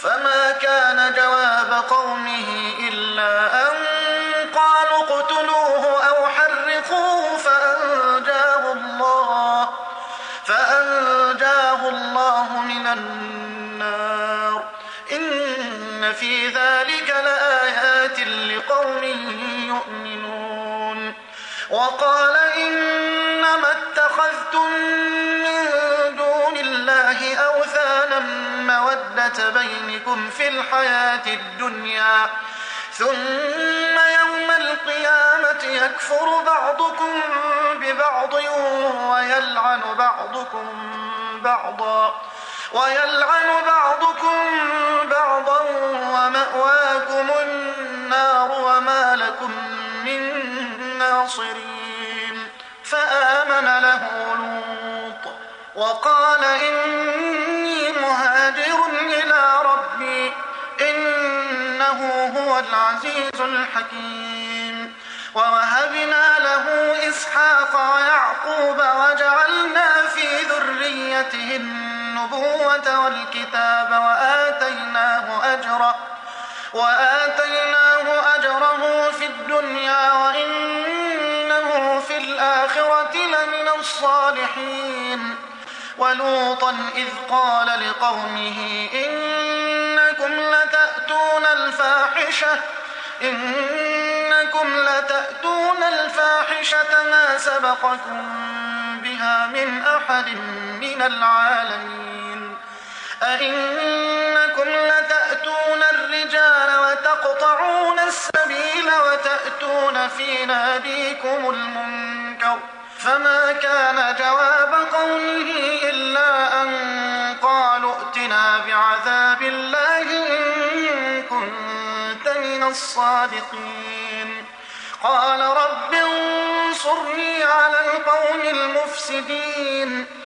فما كان جواب قومه إلا أن قالوا اقتلوه أو حرقوه فأنجاه الله من النار. إن في ذلك لآيات لقوم يؤمنون. وقال إنما اتخذتم من دون الله أوثانا مودة بينكم في الحياة الدنيا ثم يوم القيامة يكفر بعضكم ببعض ويلعن بعضكم بعضا ومأواكم النار وما لكم من ناصرين. فآمن له لوط وقال إني مهاجر إلى ربي إنه هو العزيز الحكيم. ووهبنا له إسحاق ويعقوب وجعلنا في ذريته النبوة والكتاب وآتيناه أجره في الدنيا وإنه في الآخرة لمن الصالحين. ولوطا إذ قال لقومه إنكم لتأتون الفاحشة ما سبقكم بها من أحد من العالمين. أئنكم لتأتون الرجال وتقطعون السبيل وتأتون في ناديكم المنكر. فما كان جواب قومه إلا أن قالوا ائتنا بعذاب الله إن كنت من الصادقين. قال رب انصرني على القوم المفسدين.